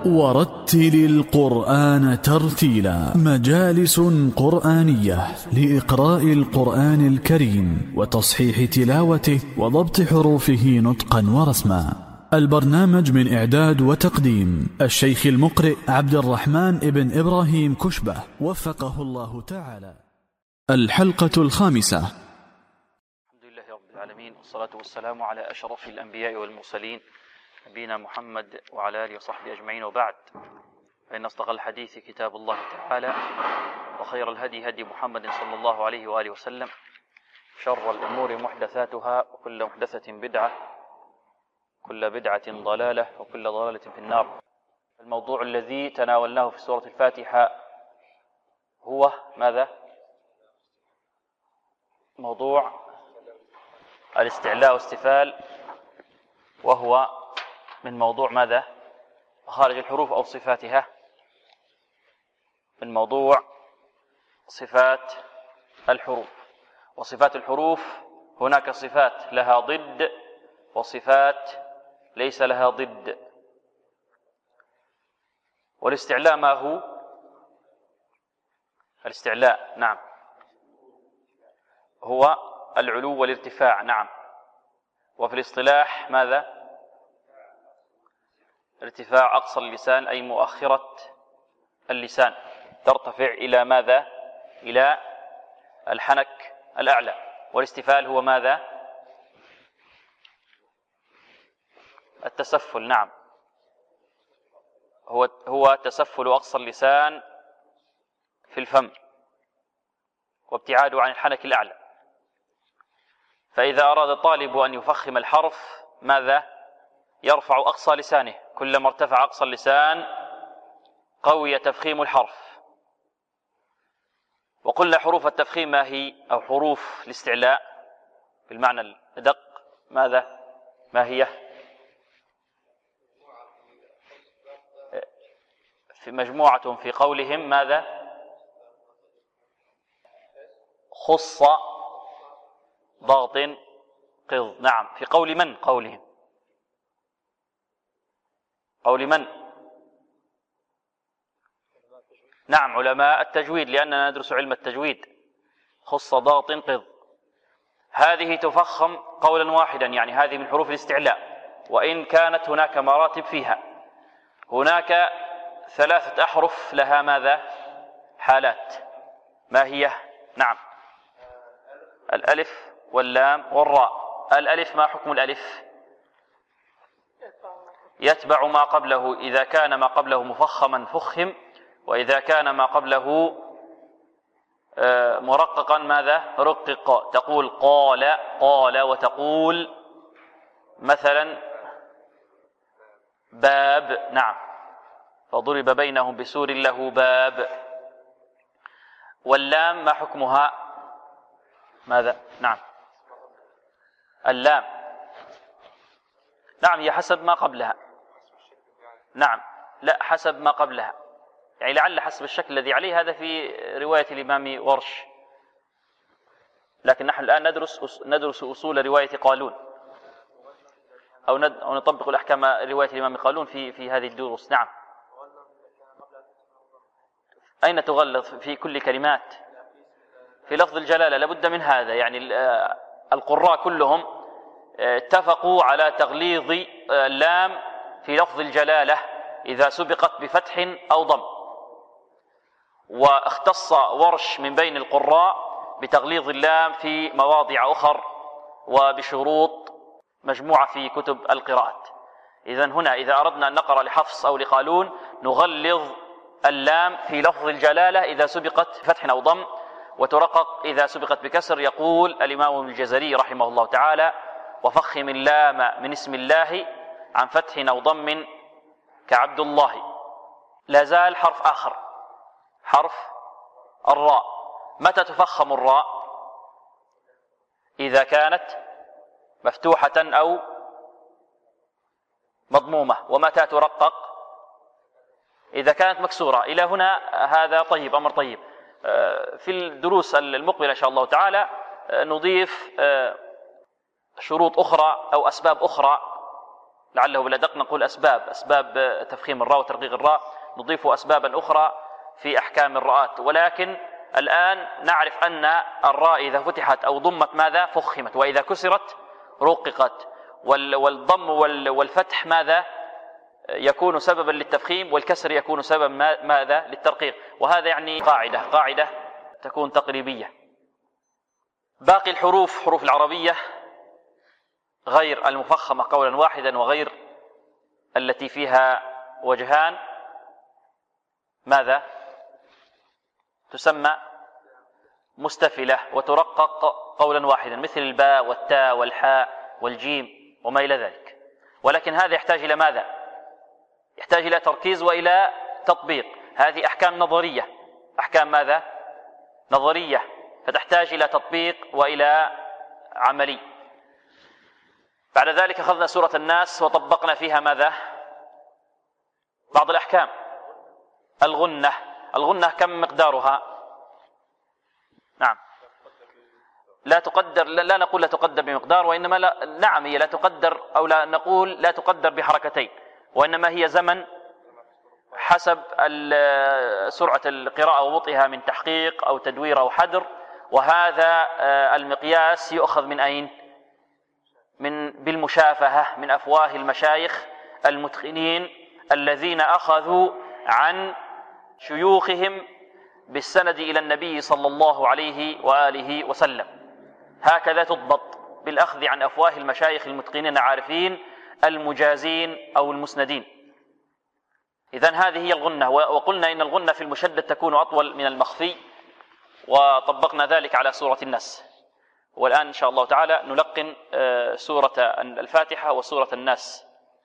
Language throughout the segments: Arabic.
ورتل القرآن ترتيلا. مجالس قرآنية لإقراء القرآن الكريم وتصحيح تلاوته وضبط حروفه نطقا ورسما. البرنامج من إعداد وتقديم الشيخ المقرئ عبد الرحمن ابن إبراهيم كشبة وفقه الله تعالى. الحلقة الخامسة. الحمد لله رب العالمين، والصلاة والسلام على أشرف الأنبياء والمرسلين نبينا محمد وعلى آله وصحبه أجمعين، وبعد، فإن أصدق الحديث كتاب الله تعالى، وخير الهدي هدي محمد صلى الله عليه وآله وسلم، شر الأمور محدثاتها، وكل محدثة بدعة، كل بدعة ضلالة، وكل ضلالة في النار. الموضوع الذي تناولناه في سورة الفاتحة هو ماذا؟ موضوع الاستعلاء واستفال، وهو من موضوع ماذا؟ خارج الحروف أو صفاتها. من موضوع صفات الحروف. وصفات الحروف هناك صفات لها ضد وصفات ليس لها ضد. والاستعلاء ما هو؟ الاستعلاء نعم هو العلو والارتفاع، نعم. وفي الاصطلاح ماذا؟ ارتفاع أقصى اللسان، أي مؤخرة اللسان، ترتفع إلى ماذا؟ إلى الحنك الأعلى. والاستفال هو ماذا؟ التسفل، نعم، هو تسفل أقصى اللسان في الفم وابتعاده عن الحنك الأعلى. فإذا أراد الطالب أن يفخم الحرف ماذا؟ يرفع أقصى لسانه، كلما ارتفع أقصى اللسان قوي تفخيم الحرف. وقلنا حروف التفخيم ما هي؟ أو حروف الاستعلاء بالمعنى الأدق ماذا؟ ما هي؟ في مجموعة في قولهم ماذا؟ خص ضغط قض، نعم. في قول من؟ قولهم قول من؟ نعم، علماء التجويد، لأننا ندرس علم التجويد. خص ضغط قض، هذه تفخم قولا واحدا، يعني هذه من حروف الاستعلاء، وإن كانت هناك مراتب فيها. هناك 3 أحرف لها ماذا؟ حالات. ما هي؟ نعم، الألف واللام والراء. الألف ما حكم الألف؟ يتبع ما قبله، إذا كان ما قبله مفخما فخم، وإذا كان ما قبله مرققا ماذا؟ رقق. تقول قال قال، وتقول مثلا باب، نعم، فضرب بينهم بسور له باب. واللام ما حكمها؟ ماذا؟ نعم، اللام، نعم، هي حسب ما قبلها، نعم، لا، حسب ما قبلها، يعني لعل حسب الشكل الذي عليه، هذا في رواية الإمام ورش، لكن نحن الآن ندرس أصول رواية قالون، أو نطبق الأحكام رواية الإمام قالون في هذه الدروس. نعم. أين تغلظ؟ في كل كلمات، في لفظ الجلالة لابد من هذا، يعني القراء كلهم اتفقوا على تغليظ اللام في لفظ الجلالة إذا سبقت بفتح أو ضم، واختص ورش من بين القراء بتغليظ اللام في مواضع أخر وبشروط مجموعة في كتب القراءات. إذن هنا إذا أردنا أن نقرأ لحفص أو لقالون نغلظ اللام في لفظ الجلالة إذا سبقت فتح أو ضم، وترقق إذا سبقت بكسر. يقول الإمام ابن الجزري رحمه الله تعالى: وفخم اللام من اسم الله عن فتح أو ضم كعبد الله. لا زال حرف آخر، حرف الراء. متى تفخم الراء؟ إذا كانت مفتوحة أو مضمومة. ومتى ترقق؟ إذا كانت مكسورة. إلى هنا هذا طيب، أمر طيب. في الدروس المقبلة إن شاء الله تعالى نضيف شروط أخرى أو أسباب أخرى لعله بالأدق نقول أسباب تفخيم الراء وترقيق الراء، نضيف أسبابا أخرى في أحكام الراءات، ولكن الآن نعرف أن الراء إذا فتحت أو ضمت ماذا؟ فخمت، وإذا كسرت رققت، والضم والفتح ماذا؟ يكون سببا للتفخيم، والكسر يكون سببا ماذا؟ للترقيق. وهذا يعني قاعدة تكون تقريبية. باقي الحروف، حروف العربية غير المفخمة قولا واحدا وغير التي فيها وجهان، ماذا؟ تسمى مستفلة وترقق قولا واحدا، مثل الباء والتاء والحاء والجيم وما إلى ذلك. ولكن هذا يحتاج إلى ماذا؟ يحتاج إلى تركيز وإلى تطبيق. هذه أحكام نظرية، أحكام ماذا؟ نظرية، فتحتاج إلى تطبيق وإلى عملي. بعد ذلك أخذنا سورة الناس وطبقنا فيها ماذا؟ بعض الأحكام. الغنة كم مقدارها؟ نعم، لا تقدر، لا نقول لا تقدر بمقدار، وإنما نعم هي لا تقدر، أو لا نقول لا تقدر بحركتين، وإنما هي زمن حسب سرعة القراءة وبطئها من تحقيق أو تدوير أو حدر. وهذا المقياس يؤخذ من أين؟ بالمشافهة من أفواه المشايخ المتقنين الذين أخذوا عن شيوخهم بالسند إلى النبي صلى الله عليه وآله وسلم. هكذا تضبط، بالأخذ عن أفواه المشايخ المتقنين العارفين المجازين أو المسندين. إذن هذه هي الغنة. وقلنا إن الغنة في المشدد تكون أطول من المخفي، وطبقنا ذلك على سورة الناس. والآن إن شاء الله تعالى نلقن سورة الفاتحة وسورة الناس.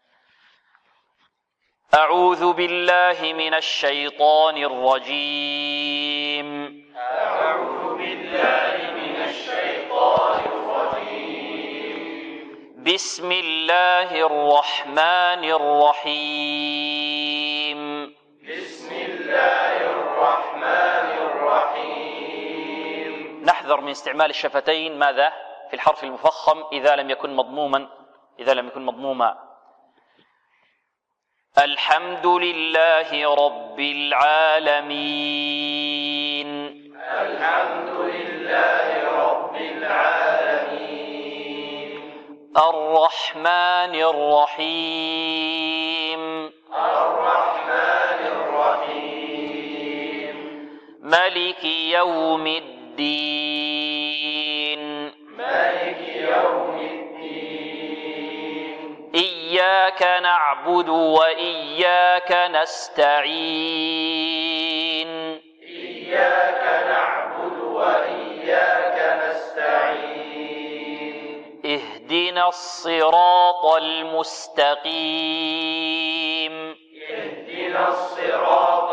أعوذ بالله من الشيطان الرجيم. أعوذ بالله من الشيطان الرجيم. بسم الله الرحمن الرحيم. بسم الله الرحمن الرحيم. نحذر من استعمال الشفتين ماذا؟ في الحرف المفخم إذا لم يكن مضموما. الحمد لله رب العالمين. الحمد لله رب العالمين. الرحمن الرحيم. الرحمن الرحيم. ملك يوم الدين. مالك يوم الدين. إياك نعبد وإياك نستعين. إياك نعبد وإياك نستعين. اهدنا الصراط المستقيم. اهدنا الصراط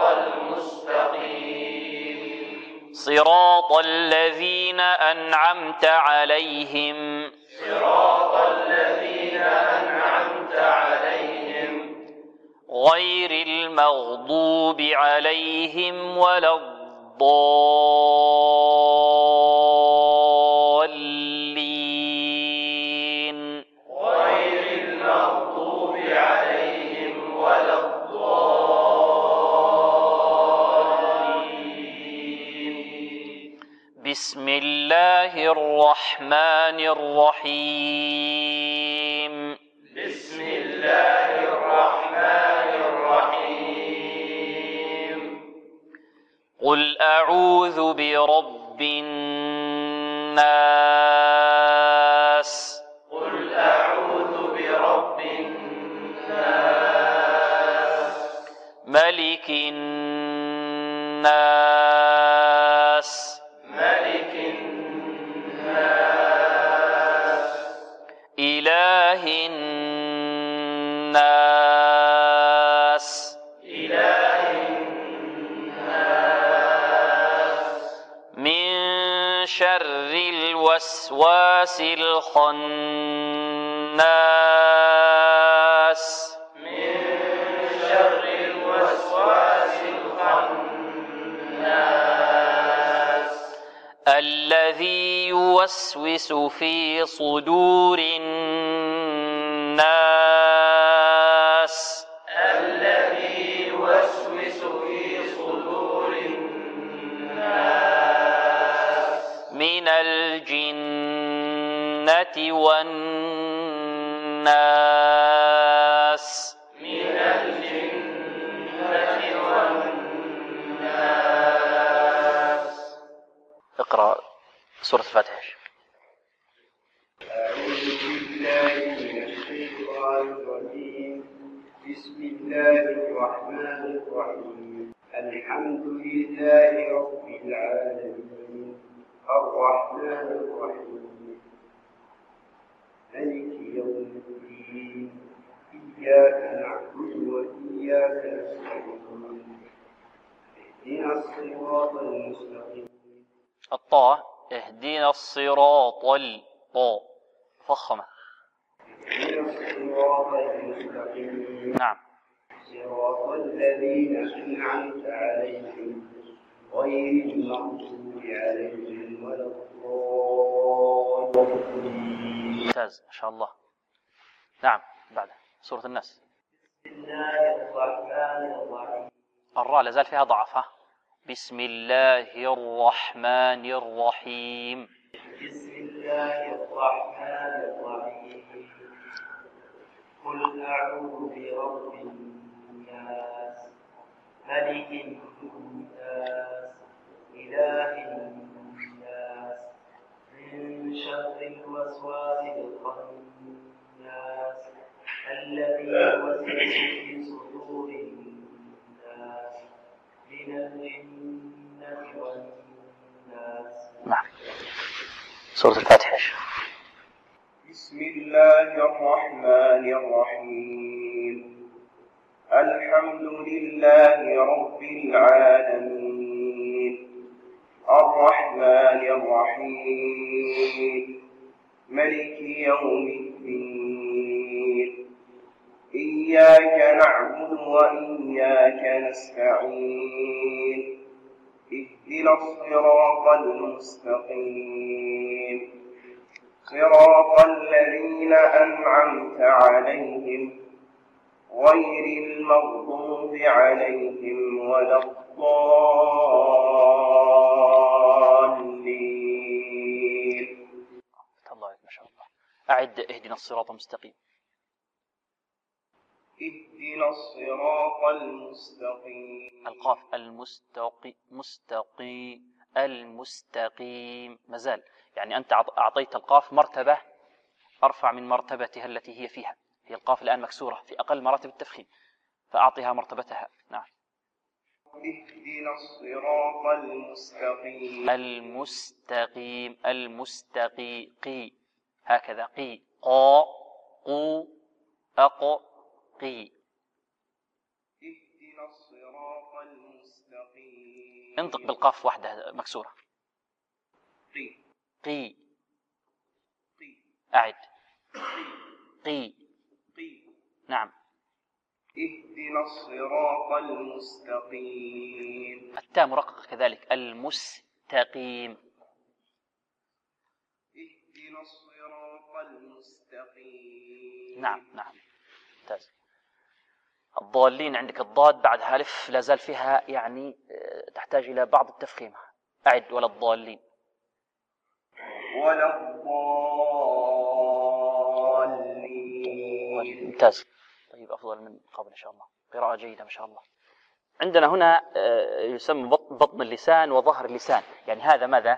المستقيم. صراط الذين أنعمت عليهم. صراط الذين أنعمت عليهم. غير المغضوب عليهم ولا الضالين. غير المغضوب عليهم ولا الضالين. بسم الله الرحمن الرحيم. بسم الله الرحمن الرحيم. قل أعوذ برب الناس. قل أعوذ برب الناس. ملك الناس. ملك الناس. إله الناس. إله الناس. من شر الوسواس الخناس. من شر الوسواس الخناس. الذي يوسوس في صدور الناس الجنة والناس. من الجنة والناس. اقرأ سورة الفاتحة. أعوذ بالله من الشيطان الرجيم. بسم الله الرحمن الرحيم. الحمد لله رب العالمين الرحمن الرحيم مالك يوم الدين إياك نعبد وإياك نستعين اهدنا الصراط المستقيم. الطاء اهدنا الصراط الطاء فخمة. اهدنا الصراط المستقيم. نعم. صراط الذين أنعمت عليهم غير المغضوب عليهم ولا الضالين. ممتاز ما شاء الله. نعم بعد سورة الناس. بسم الله الرحمن الرحيم. الراء لازال فيها ضعف. بسم الله الرحمن الرحيم. بسم الله الرحمن الرحيم. قل أعوذ برب الناس ملك الناس إله الناس من شر الوسواس الخناس الذي يوسوس في صدور الناس من الجنة والناس. نعم. سورة الفاتحة. بسم الله الرحمن الرحيم. الحمد لله رب العالمين الرحمن الرحيم ملك يوم الدين إياك نعبد وإياك نستعين اهدنا الصراط المستقيم صراط الذين أنعمت عليهم غير المغضوب عليهم ولا الضالين. الله ما شاء الله. أعد اهدنا الصراط المستقيم. اهدنا الصراط المستقيم. القاف المستقيم مازال، يعني أنت أعطيت القاف مرتبة أرفع من مرتبتها التي هي فيها. هي القاف الآن مكسورة في أقل مراتب التفخيم، فأعطيها مرتبتها. نعم. اهدنا الصراط المستقيم. المستقيم هكذا قي قا قو أق قي. اهدنا الصراط المستقيم. انطق بالقاف وحدها مكسورة. قي قي. قي أعد قي. قي. نعم. اهدنا الصراط المستقيم. التاء مرققة كذلك. المستقيم. اهدنا الصراط المستقيم. نعم ممتاز. الضالين عندك الضاد بعدها ألف لا زال فيها، يعني تحتاج إلى بعض التفخيم. أعد ولا الضالين. ولا الضالين. ممتاز. طيب أفضل من قبل إن شاء الله. قراءة جيدة ما شاء الله. عندنا هنا يسمى بطن اللسان وظهر اللسان، يعني هذا ماذا؟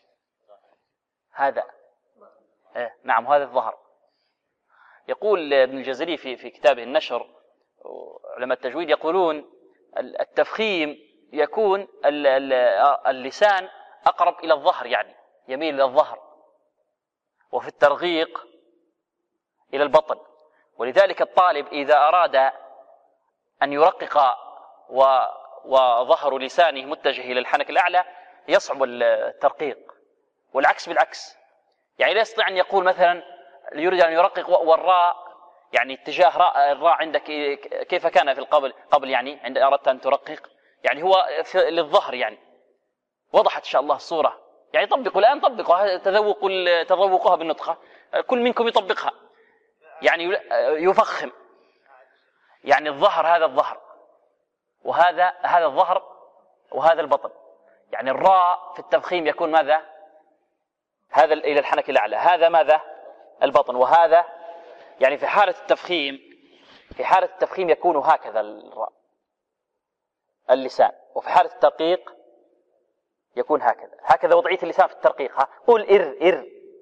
هذا نعم هذا الظهر. يقول ابن الجزري في كتابه النشر، علماء التجويد يقولون التفخيم يكون اللسان أقرب إلى الظهر، يعني يميل إلى الظهر، وفي الترغيق إلى البطن. ولذلك الطالب إذا أراد أن يرقق وظهر لسانه متجه إلى الحنك الأعلى يصعب الترقيق، والعكس بالعكس. يعني لا يستطيع أن يقول مثلا يريد أن يرقق والراء، يعني اتجاه الراء عندك كيف كان في قبل يعني عند أردت أن ترقق، يعني هو للظهر. يعني وضحت إن شاء الله الصورة. يعني طبقوا الآن، طبقوا تذوقوها بالنطقة، كل منكم يطبقها. يعني يفخم، يعني الظهر هذا الظهر، وهذا الظهر، وهذا البطن. يعني الراء في التفخيم يكون ماذا؟ هذا إلى الحنك الأعلى، هذا ماذا؟ البطن. وهذا يعني في حالة التفخيم يكون هكذا اللسان، وفي حالة الترقيق يكون هكذا وضعية اللسان في الترقيق. قل إر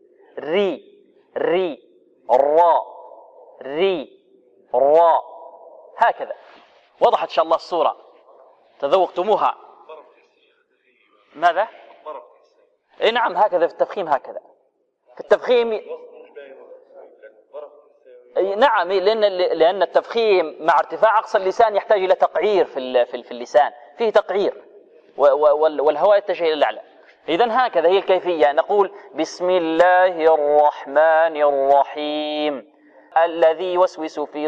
ري الراء ري الراء، هكذا. وضحت إن شاء الله الصورة؟ تذوقتموها؟ ماذا؟ نعم، هكذا في التفخيم، هكذا في التفخيم. نعم، لأن التفخيم مع ارتفاع أقصى اللسان يحتاج إلى تقعير في اللسان، فيه تقعير والهواء يتجه إلى الأعلى. إذن هكذا هي الكيفية. نقول بسم الله الرحمن الرحيم الذي يوسوس في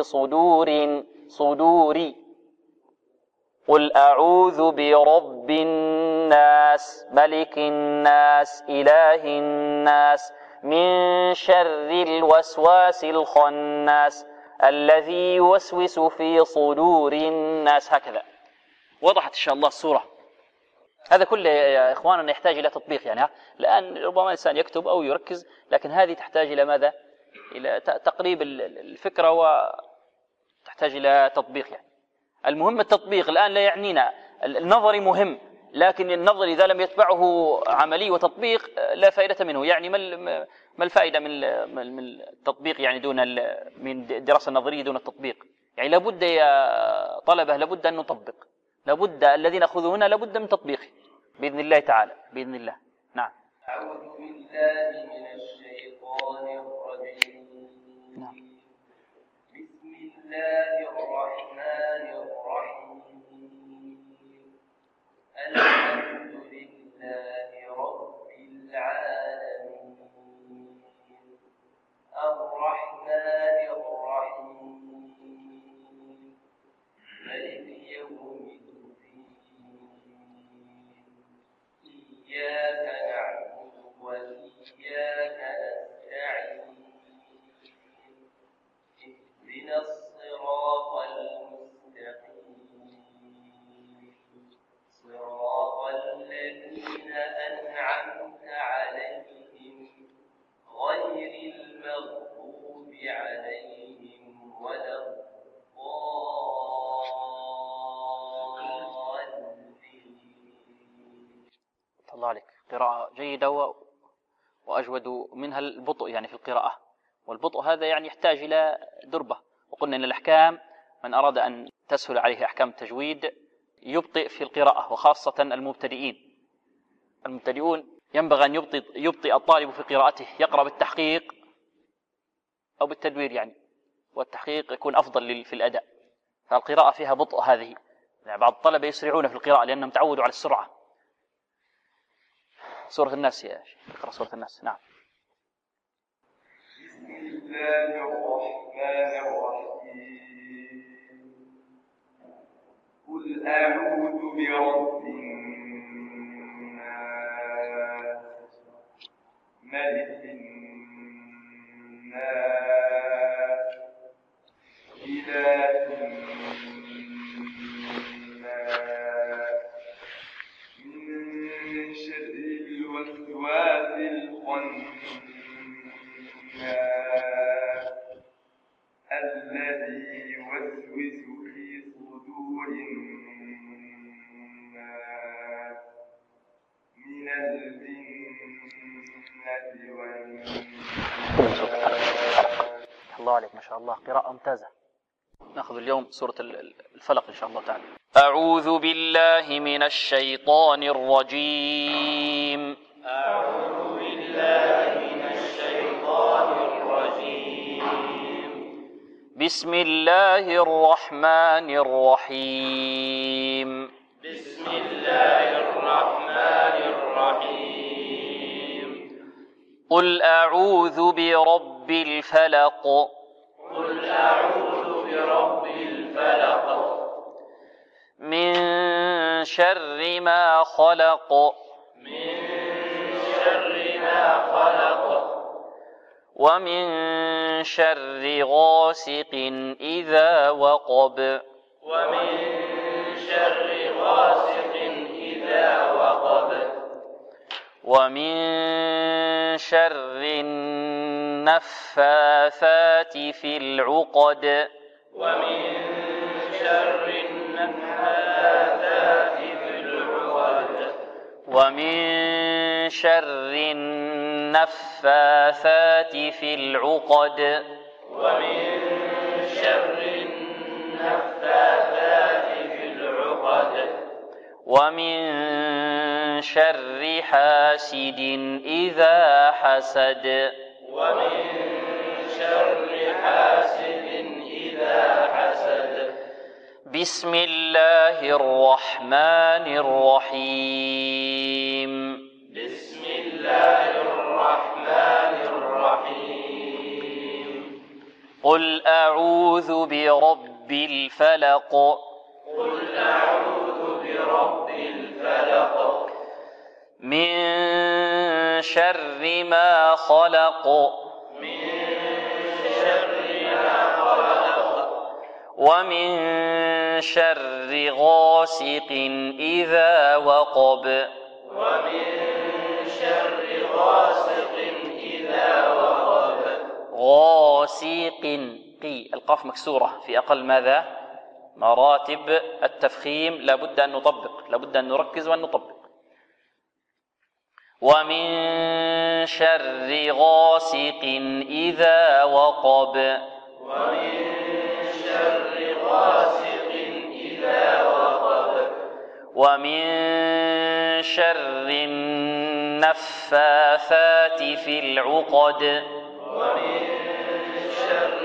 صدوري قل أعوذ برب الناس ملك الناس إله الناس من شر الوسواس الخناس الذي يوسوس في صدور الناس. هكذا. وضحت إن شاء الله الصورة؟ هذا كله يا إخواننا يحتاج إلى تطبيق، يعني لأن ربما الإنسان يكتب أو يركز، لكن هذه تحتاج إلى ماذا؟ إلى تقريب الفكرة وتحتاج إلى تطبيق. يعني المهم التطبيق. الآن لا يعنينا النظري مهم، لكن النظر إذا لم يتبعه عملي وتطبيق لا فائدة منه. يعني ما الفائدة من التطبيق، يعني من الدراسة النظرية دون التطبيق؟ يعني لابد يا طلبة، لابد أن نطبق، لابد الذين أخذوا هنا لابد من تطبيقه بإذن الله تعالى، بإذن الله. نعم. أعوذ بالله من الشيطان الرجيم. نعم. بسم الله الرحمن الرحيم. الحمد لله رب العالمين الرحمن الرحيم مالك يوم الدين إياك نعبد وإياك نستعين اهدنا الصراط المستقيم صراط الذين أنعمت عليهم غير المغضوب عليهم ولا الضالين. الله عليك، قراءة جيدة وأجود منها البطء يعني في القراءة، والبطء هذا يعني يحتاج إلى دربة. وقلنا أن الأحكام من أراد أن تسهل عليه أحكام التجويد يبطئ في القراءة، وخاصة المبتدئون ينبغي أن يبطئ الطالب في قراءته، يقرأ بالتحقيق أو بالتدوير يعني، والتحقيق يكون أفضل في الأداء. فالقراءة فيها بطء هذه، يعني بعض الطلبة يسرعون في القراءة لأنهم تعودوا على السرعة. سورة الناس يا شيخ، اقرأ سورة الناس. نعم. بسم الله الرحمن الرحيم. قل أعوذ برب الناس ملك الناس إله الناس من شر الوسواس الخناس الذي يوسوس في صدور الناس من الجنة والناس. الله عليك، ما شاء الله، قراءة ممتازة. نأخذ اليوم سورة الفلق إن شاء الله تعالى. أعوذ بالله من الشيطان الرجيم. أعوذ بالله من الشيطان الرجيم. بسم الله الرحمن الرحيم. بسم الله الرحمن الرحيم. قل أعوذ برب الفلق. قل أعوذ برب الفلق. من شر ما خلق. من شر ما خلق. ومن شر غاسق إذا وقب. ومن شر غاسق إذا وقب. ومن شر النفاثات في العقد ومن شر النفاثات في العقد ومن شر النفاثات في العقد ومن شر النفاثات في العقد ومن شر حاسد إذا حسد ومن شر حاسد إذا حسد بسم الله الرحمن الرحيم بسم الله الرحمن الرحيم قل أعوذ برب الفلق قل أعوذ برب الفلق من شر ما خلق من شر ما خلق ومن شر غاسق إذا وقب ومن شر غاسق إذا وقب غاسق قي القاف مكسورة في أقل ماذا مراتب التفخيم لابد أن نطبق لابد أن نركز وأن نطبق ومن شر غاسق إذا وقب ومن شر غاسق إذا وقب ومن شر النفاثات في العقد ومن شر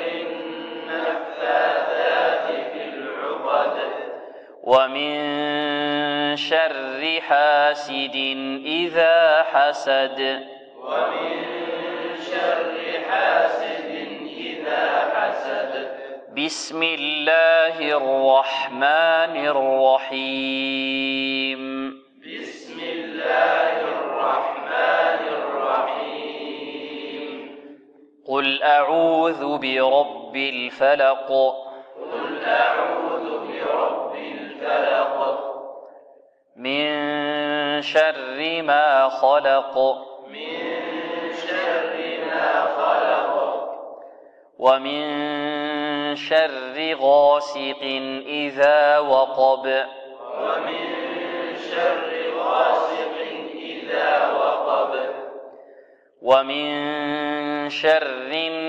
النفاثات في العقد ومن شر حاسد إذا حسد ومن شر حاسد إذا حسد بسم الله الرحمن الرحيم بسم الله الرحمن الرحيم قل أعوذ برب الفلق قل أعوذ برب الفلق من شر ما خلق من شر ما خلق ومن شر غاسق إذا وقب ومن شر غاسق إذا وقب ومن شر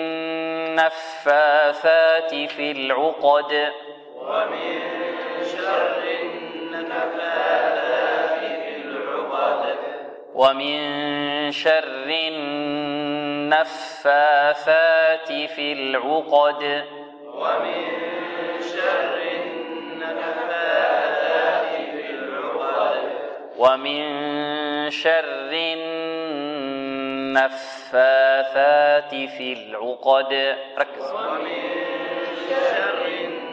النفاثات في العقد ومن شر النفاثات في العقد ومن شر النفاثات في العقد ومن شر النفاثات في العقد ومن شر النفاثات في العقد ركز ومن شر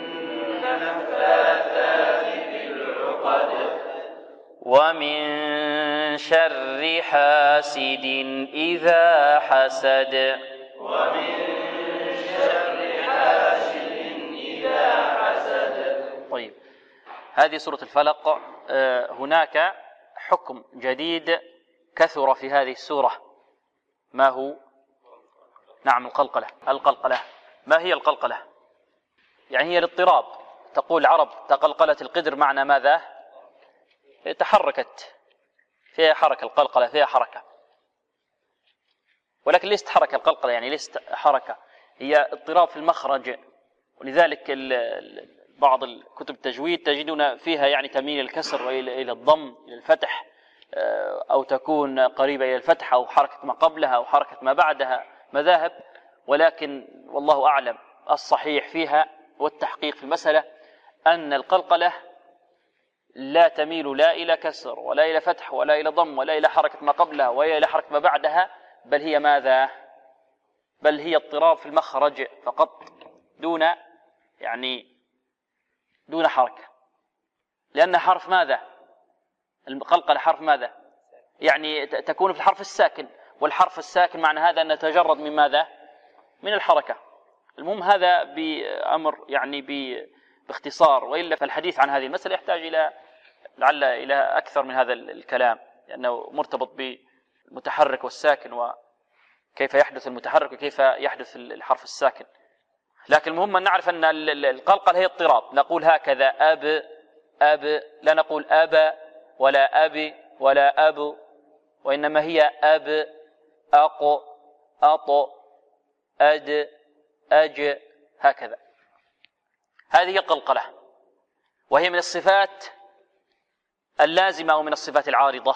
النفاثات في العقد ومن شر حاسد إذا حسد ومن شر حاسد إذا حسد طيب هذه سورة الفلق. هناك حكم جديد كثر في هذه السورة. ما هو؟ نعم القلقلة. ما هي القلقلة؟ يعني هي الاضطراب. تقول العرب تقلقلت القدر، معنى ماذا؟ تحركت، فيها حركة. القلقلة فيها حركة، ولكن ليست حركة القلقلة، يعني ليست حركة، هي اضطراب في المخرج. ولذلك بعض الكتب التجويد تجدون فيها يعني تميل الكسر إلى الضم إلى الفتح، أو تكون قريبة إلى الفتح، أو حركة ما قبلها أو حركة ما بعدها، مذاهب. ولكن والله أعلم الصحيح فيها والتحقيق في المسألة أن القلقلة لا تميل لا إلى كسر ولا إلى فتح ولا إلى ضم ولا إلى حركة ما قبلها ولا إلى حركة ما بعدها، بل هي ماذا؟ بل هي اضطراب في المخرج فقط، دون حركة. لأن حرف ماذا؟ القلقلة حرف ماذا؟ يعني تكون في الحرف الساكن، والحرف الساكن معنى هذا أن نتجرد من ماذا؟ من الحركة. المهم هذا بأمر يعني باختصار، وإلا فالحديث عن هذه المسألة يحتاج إلى أكثر من هذا الكلام، لأنه مرتبط المتحرك والساكن وكيف يحدث المتحرك وكيف يحدث الحرف الساكن. لكن المهم أن نعرف أن القلقلة هي اضطراب. نقول هكذا أب، لا نقول أبا ولا أبي ولا أبو، وإنما هي أب، أق، أط، أد، أج، هكذا. هذه القلقلة، وهي من الصفات اللازمة ومن الصفات العارضة.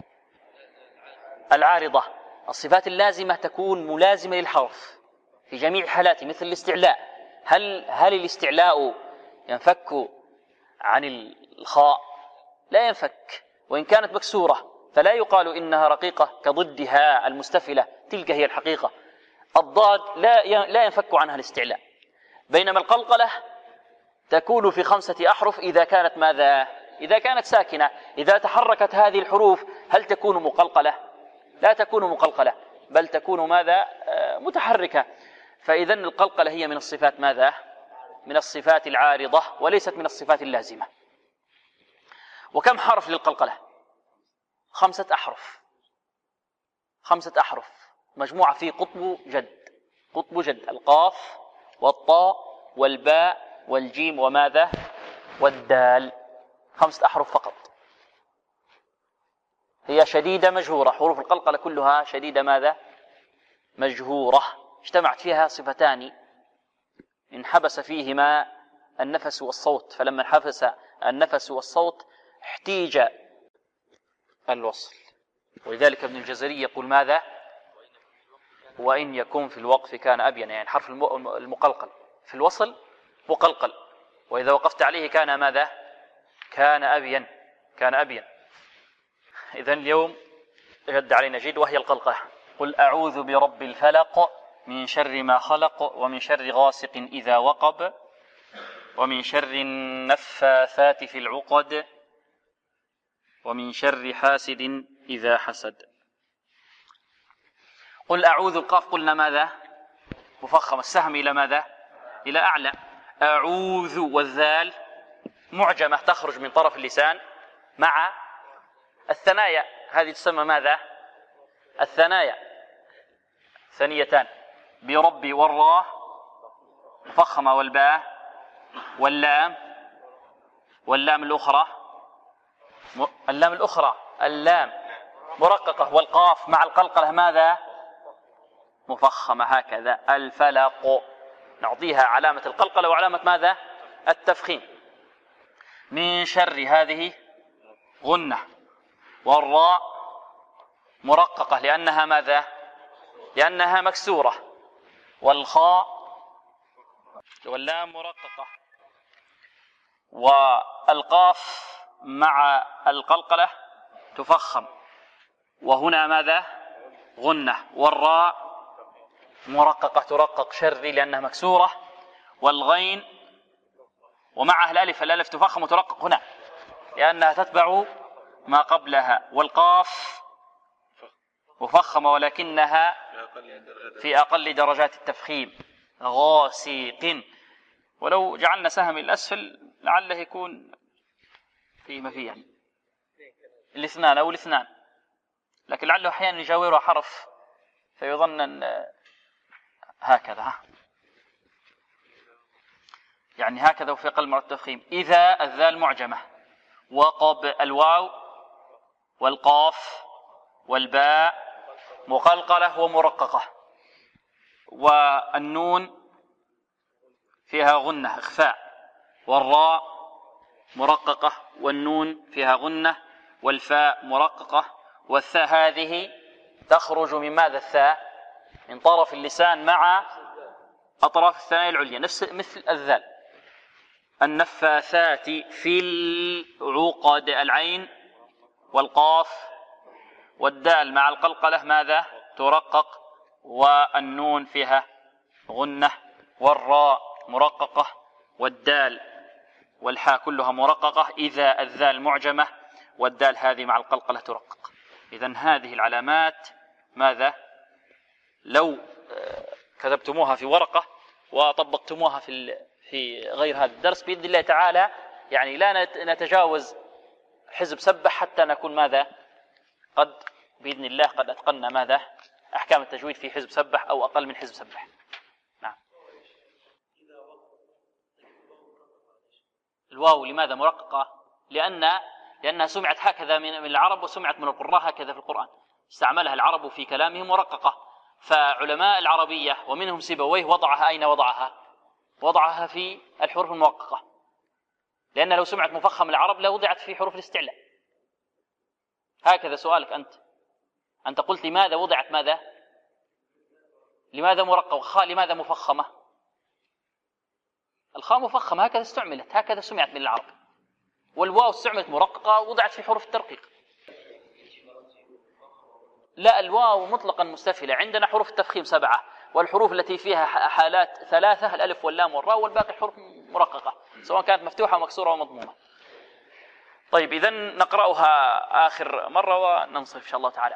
الصفات اللازمة تكون ملازمة للحرف في جميع حالاته، مثل الاستعلاء. هل الاستعلاء ينفك عن الخاء؟ لا ينفك، وإن كانت مكسورة فلا يقال إنها رقيقة كضدها المستفلة، تلك هي الحقيقة. الضاد لا ينفك عنها الاستعلاء، بينما القلقلة تكون في 5 أحرف إذا كانت ماذا؟ إذا كانت ساكنة. إذا تحركت هذه الحروف هل تكون مقلقلة؟ لا تكون مقلقلة، بل تكون ماذا؟ متحركة. فإذا القلقلة هي من الصفات ماذا؟ من الصفات العارضة وليست من الصفات اللازمة. وكم حرف للقلقلة؟ 5 أحرف. 5 أحرف مجموعة في قطب جد، القاف والطاء والباء والجيم وماذا؟ والدال. 5 أحرف فقط. هي شديدة مجهورة، حروف القلقلة كلها شديدة ماذا؟ مجهورة. اجتمعت فيها صفتان انحبس فيهما النفس والصوت، فلما انحبس النفس والصوت احتيج الوصل. ولذلك ابن الجزري يقول ماذا؟ وإن يكن في الوقف كان أبين، يعني حرف المقلقل في الوصل مقلقل، وإذا وقفت عليه كان ماذا؟ كان أبين. إذن اليوم جد علينا جد، وهي القلقلة. قل أعوذ برب الفلق من شر ما خلق ومن شر غاسق إذا وقب ومن شر النفاثات في العقد ومن شر حاسد إذا حسد. قل أعوذ، القاف قلنا ماذا؟ مفخم، السهم إلى ماذا؟ إلى أعلى. أعوذ، والذال معجمة تخرج من طرف اللسان مع الثنايا، هذه تسمى ماذا؟ الثنايا، ثنيتان. بربي، والراء مفخمة، والباء واللام الأخرى اللام مرققة، والقاف مع القلقلة ماذا؟ مفخمة، هكذا. الفلق نعطيها علامة القلقلة وعلامة ماذا؟ التفخيم. من شر، هذه غنة، والراء مرققة لأنها ماذا؟ لأنها مكسورة، والخاء واللام مرققة، والقاف مع القلقلة تفخم، وهنا ماذا؟ غنة، والراء مرققة ترقق، شري لأنها مكسورة، والغين ومعها الألف تفخم وترقق هنا لأنها تتبع ما قبلها، والقاف مفخمة ولكنها في أقل درجات التفخيم، غاسق. ولو جعلنا سهم الأسفل لعله يكون فيه يعني الاثنان أو الاثنان، لكن لعله أحيانا يجاورها حرف فيظن أن هكذا، يعني هكذا وفي أقل مرة التفخيم. إذا، الذال معجمة، وقب، الواو والقاف والباء مقلقلة ومرققة، والنون فيها غنة إخفاء، والراء مرققة والنون فيها غنة، والفاء مرققة، والثاء هذه تخرج من ماذا؟ الثاء من طرف اللسان مع أطراف الثنايا العليا، مثل الذال. النفاثات في العقد، العين والقاف والدال مع القلقلة ماذا؟ ترقق، والنون فيها غنة، والراء مرققة، والدال والحاء كلها مرققة. إذا، الذال معجمة، والدال هذه مع القلقلة ترقق. إذن هذه العلامات ماذا؟ لو كتبتموها في ورقة وطبقتموها في غير هذا الدرس بإذن الله تعالى، يعني لا نتجاوز حزب سبح حتى نكون ماذا؟ قد بإذن الله قد أتقنا ماذا؟ أحكام التجويد في حزب سبح أو أقل من حزب سبح. نعم. الواو لماذا مرققة؟ لأنها سمعت هكذا من العرب وسمعت من القراء هكذا في القرآن، استعملها العرب في كلامهم مرققة. فعلماء العربية ومنهم سيبويه وضعها أين وضعها في الحروف المرققة، لأن لو سمعت مفخم العرب لوضعت في حروف الاستعلاء. هكذا سؤالك أنت قلت لماذا وضعت لماذا مرققة؟ والخاء لماذا مفخمة؟ الخاء مفخمة هكذا استعملت، هكذا سمعت من العرب. والواو استعملت مرققة وضعت في حروف الترقيق. لا، الواو مطلقا مستفلة. عندنا حروف التفخيم 7، والحروف التي فيها حالات 3 الألف واللام والراء، والباقي حروف مرققة سواء كانت مفتوحة ومكسورة ومضمومة. طيب إذن نقرأها آخر مرة وننصرف إن شاء الله تعالى.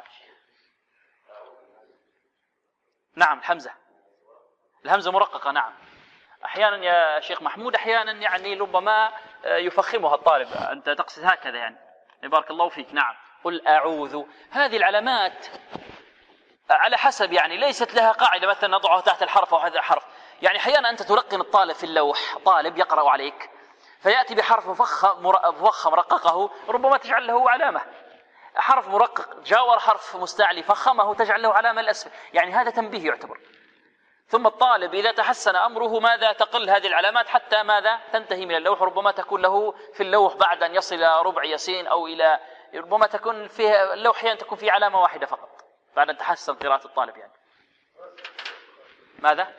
نعم، الهمزة مرققة. نعم، أحيانا يا شيخ محمود أحيانا يعني ربما يفخمها الطالب. أنت تقصد هكذا يعني؟ بارك الله فيك. نعم. قل أعوذ، هذه العلامات على حسب يعني ليست لها قاعدة مثلا نضعها تحت الحرف أو هذا الحرف. يعني أحيانا أنت تلقن الطالب في اللوح، طالب يقرأ عليك فيأتي بحرف مفخم رققه، ربما تجعل له علامة. حرف مرقق جاور حرف مستعلي فخمه تجعل له علامة الأسفل، يعني هذا تنبيه يعتبر. ثم الطالب إذا تحسن أمره ماذا تقل هذه العلامات حتى ماذا تنتهي من اللوح، ربما تكون له في اللوح بعد أن يصل إلى ربع يسين أو إلى ربما تكون فيه اللوح أحيانا تكون فيه علامة واحدة فقط بعد أن تحسن قراءة الطالب يعني. ماذا؟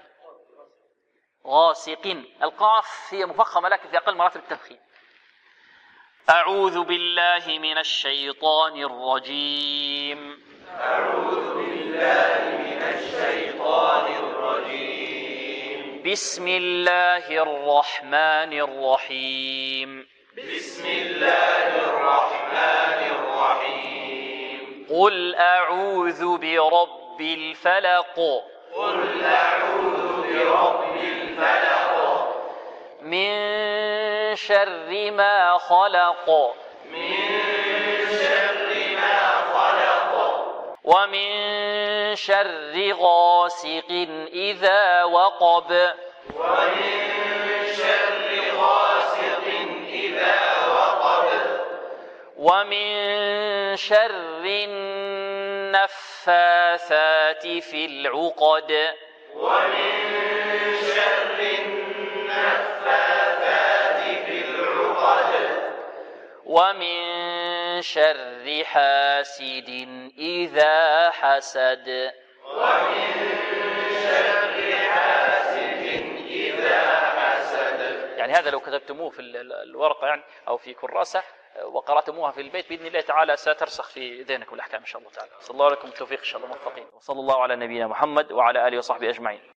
غاسقين، القاف هي مفخمة لكن في أقل مراتب التفخيم. أعوذ بالله من الشيطان الرجيم. أعوذ بالله من الشيطان الرجيم. بسم الله الرحمن الرحيم. بسم الله الرحمن الرحيم. قل أعوذ برب الفلق. قل أعوذ برب الفلق. من شر ما خلق. من شر ما خلق. ومن شر غاسق إذا وقب. ومن شر غاسق إذا وقب. ومن شر النفاثات في العقد. ومن شر النفاثات في العقد. ومن شر حاسد إذا حسد. ومن شر حاسد إذا حسد. يعني هذا لو كتبتموه في الورقة يعني أو في كراسة وقرأتموها في البيت بإذن الله تعالى سترسخ في ذهنكم الأحكام إن شاء الله تعالى. صلى الله عليكم التوفيق إن شاء الله موفقين. وصلى الله على نبينا محمد وعلى آله وصحبه أجمعين.